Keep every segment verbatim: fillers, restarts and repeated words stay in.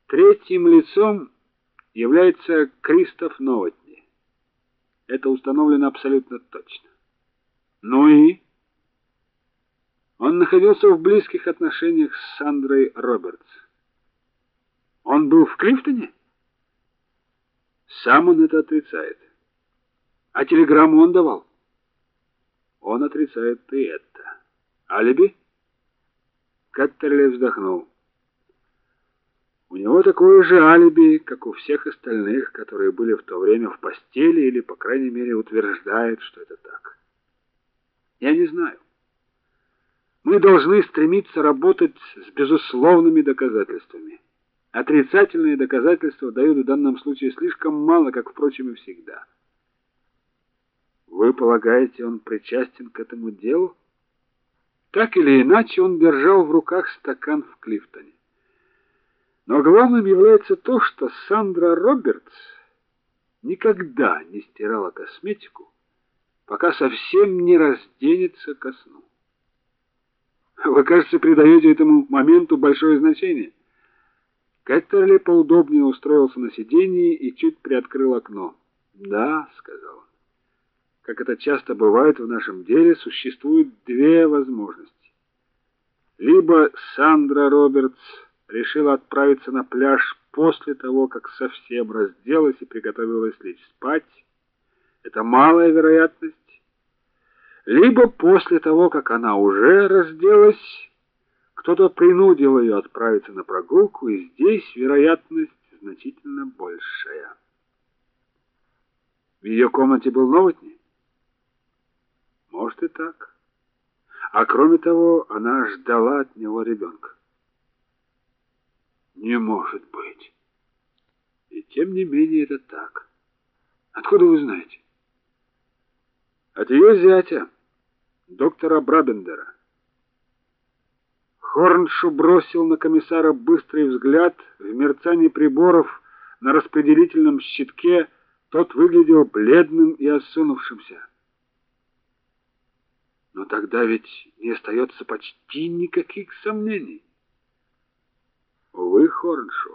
Третьим лицом является Кристоф Новотни. Это установлено абсолютно точно. Ну и он находился в близких отношениях с Сандрой Робертс. Он был в Клифтоне? Сам он это отрицает. А телеграмму он давал? Он отрицает и это. Алиби? Каттерли вздохнул. У него такое же алиби, как у всех остальных, которые были в то время в постели или, по крайней мере, утверждают, что это так. Я не знаю. Мы должны стремиться работать с безусловными доказательствами. Отрицательные доказательства дают в данном случае слишком мало, как, впрочем, и всегда. Вы полагаете, он причастен к этому делу? Так или иначе, он держал в руках стакан в Клифтоне. Но главным является то, что Сандра Робертс никогда не стирала косметику, пока совсем не разденется ко сну. Вы, кажется, придаете этому моменту большое значение. Каттерли поудобнее устроился на сиденье и чуть приоткрыл окно. "Да", сказал он. "Как это часто бывает в нашем деле, существует две возможности. Либо Сандра Робертс решила отправиться на пляж после того, как совсем разделась и приготовилась лечь спать. Это малая вероятность. Либо после того, как она уже разделась, кто-то принудил ее отправиться на прогулку, и здесь вероятность значительно большая. В ее комнате был Новотни? Может и так. А кроме того, она ждала от него ребенка. Не может быть. И тем не менее это так. Откуда вы знаете? От ее зятя, доктора Брабендера. Хорншу бросил на комиссара быстрый взгляд. В мерцании приборов на распределительном щитке тот выглядел бледным и осунувшимся. Но тогда ведь не остается почти никаких сомнений. Увы, Хорншу.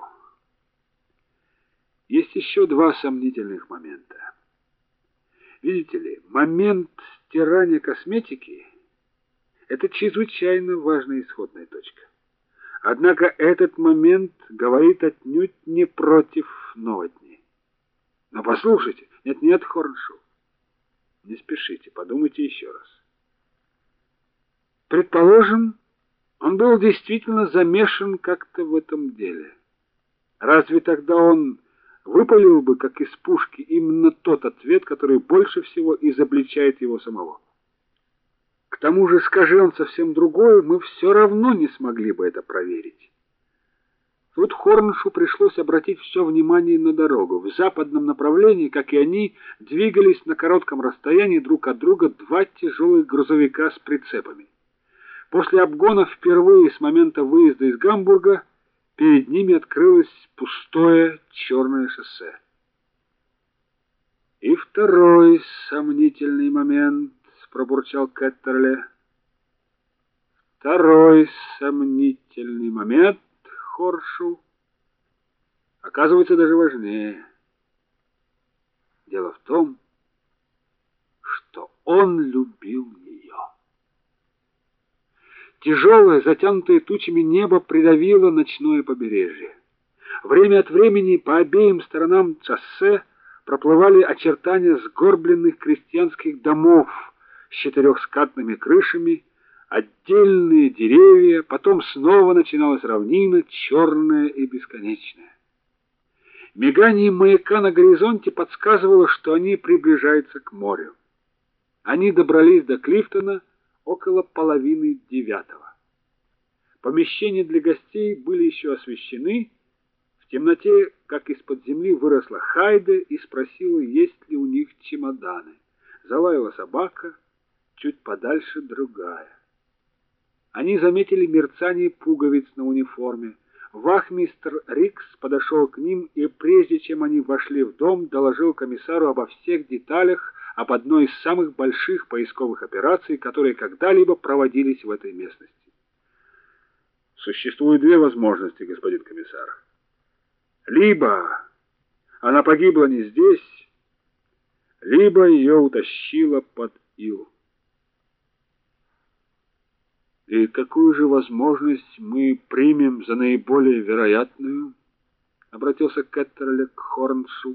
Есть еще два сомнительных момента. Видите ли, момент стирания косметики — это чрезвычайно важная исходная точка. Однако этот момент говорит отнюдь не против Новотни. Но послушайте, нет-нет, Хорншу, не спешите, подумайте еще раз. Предположим, он был действительно замешан как-то в этом деле. Разве тогда он выпалил бы, как из пушки, именно тот ответ, который больше всего изобличает его самого? К тому же, скажи он совсем другое, мы все равно не смогли бы это проверить. Тут Хорншу пришлось обратить все внимание на дорогу. В западном направлении, как и они, двигались на коротком расстоянии друг от друга два тяжелых грузовика с прицепами. После обгона впервые с момента выезда из Гамбурга перед ними открылось пустое черное шоссе. И второй сомнительный момент, пробурчал Каттерли. Второй сомнительный момент, Хоршу, оказывается даже важнее. Дело в том, что он любил ее. Тяжелое, затянутое тучами небо придавило ночное побережье. Время от времени по обеим сторонам шоссе проплывали очертания сгорбленных крестьянских домов с четырехскатными крышами, отдельные деревья, потом снова начиналась равнина, черная и бесконечная. Мигание маяка на горизонте подсказывало, что они приближаются к морю. Они добрались до Клифтона около половины девятого. Помещения для гостей были еще освещены. В темноте, как из-под земли, выросла Хайде и спросила, есть ли у них чемоданы. Залаяла собака, чуть подальше другая. Они заметили мерцание пуговиц на униформе. Вахмистр Рикс подошел к ним и, прежде чем они вошли в дом, доложил комиссару обо всех деталях об одной из самых больших поисковых операций, которые когда-либо проводились в этой местности. Существует две возможности, господин комиссар. Либо она погибла не здесь, либо ее утащило под ил. И какую же возможность мы примем за наиболее вероятную? Обратился Кеттерли к Хорншу.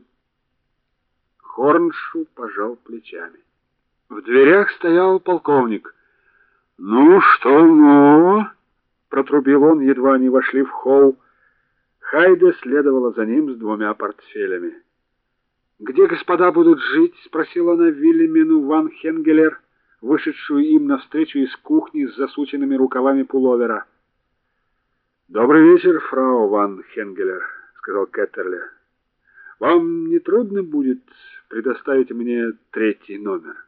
Хорншу пожал плечами. В дверях стоял полковник. Ну что, ну? Протрубил он, едва они вошли в холл. Хайде следовала за ним с двумя портфелями. Где господа будут жить? Спросила она Вильямену ван Хенгелер, вышедшую им навстречу из кухни с засученными рукавами пуловера. Добрый вечер, фрау ван Хенгелер, сказал Кеттерли. Вам не трудно будет предоставить мне третий номер?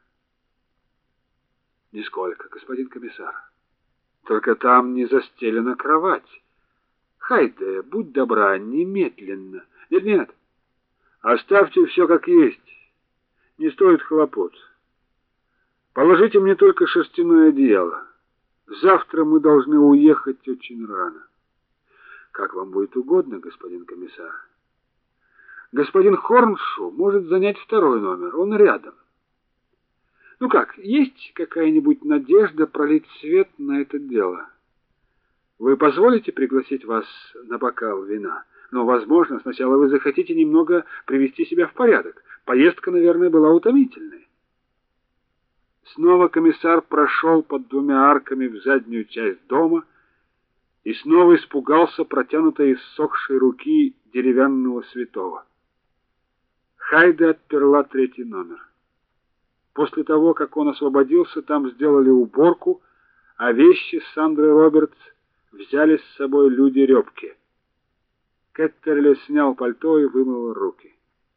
Нисколько, господин комиссар. Только там не застелена кровать. Хайде, будь добра, немедленно. Нет, нет. Оставьте все как есть. Не стоит хлопот. Положите мне только шерстяное одеяло. Завтра мы должны уехать очень рано. Как вам будет угодно, господин комиссар. Господин Хорншу может занять второй номер. Он рядом. Ну как, есть какая-нибудь надежда пролить свет на это дело? Вы позволите пригласить вас на бокал вина? Но, возможно, сначала вы захотите немного привести себя в порядок. Поездка, наверное, была утомительной. Снова комиссар прошел под двумя арками в заднюю часть дома и снова испугался протянутой иссохшей руки деревянного святого. Хайде отперла третий номер. После того, как он освободился, там сделали уборку, а вещи Сандры Робертс взяли с собой люди Рёбке. Кеттерли снял пальто и вымыл руки.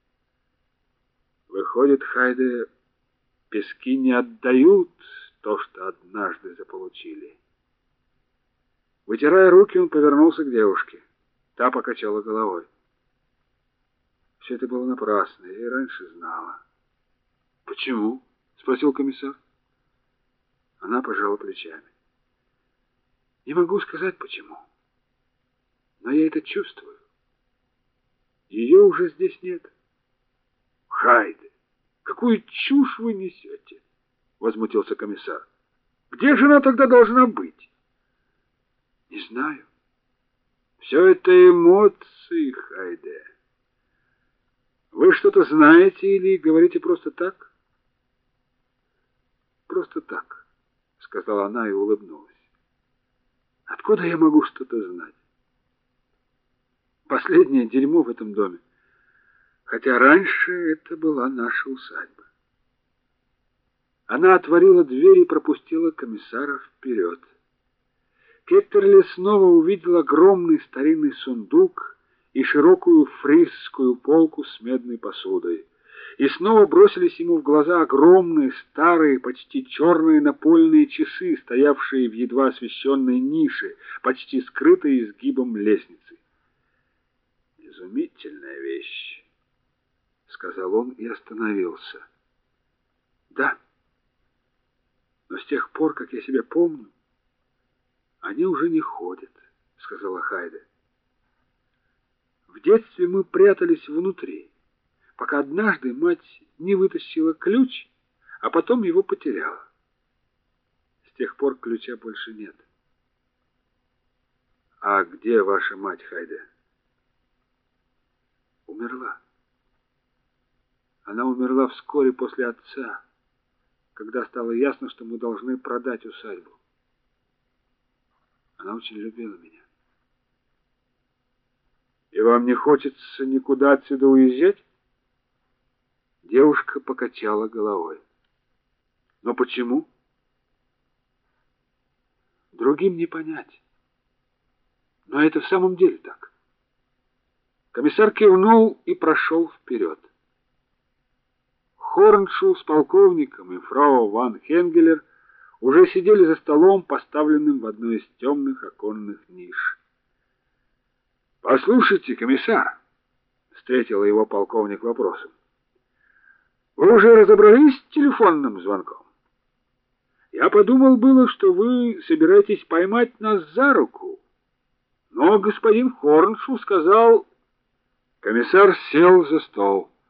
Выходит, Хайде, пески не отдают то, что однажды заполучили. Вытирая руки, он повернулся к девушке. Та покачала головой. Все это было напрасно, я и раньше знала. Почему? Спросил комиссар. Она пожала плечами. Не могу сказать почему, но я это чувствую. Ее уже здесь нет. Хайде, какую чушь вы несете? Возмутился комиссар. Где же она тогда должна быть? Не знаю. Все это эмоции, Хайде. Вы что-то знаете или говорите просто так? Просто так, сказала она и улыбнулась. Откуда я могу что-то знать? Последнее дерьмо в этом доме. Хотя раньше это была наша усадьба. Она отворила дверь и пропустила комиссара вперед. Кеттерли снова увидел огромный старинный сундук и широкую фрисскую полку с медной посудой. И снова бросились ему в глаза огромные, старые, почти черные напольные часы, стоявшие в едва освещенной нише, почти скрытой изгибом лестницы. «Изумительная вещь», — сказал он и остановился. «Да, но с тех пор, как я себя помню, они уже не ходят», — сказала Хайде. «В детстве мы прятались внутри, пока однажды мать не вытащила ключ, а потом его потеряла. С тех пор ключа больше нет». «А где ваша мать, Хайде?» «Умерла. Она умерла вскоре после отца, когда стало ясно, что мы должны продать усадьбу. Она очень любила меня». «И вам не хочется никуда отсюда уезжать?» Девушка покачала головой. «Но почему?» «Другим не понять. Но это в самом деле так». Комиссар кивнул и прошел вперед. Хорншу с полковником и фрау ван Хенгелер уже сидели за столом, поставленным в одной из темных оконных ниш. «Послушайте, комиссар», — встретил его полковник вопросом, — «вы уже разобрались с телефонным звонком? Я подумал было, что вы собираетесь поймать нас за руку, но господин Хорншу сказал...» Комиссар сел за стол.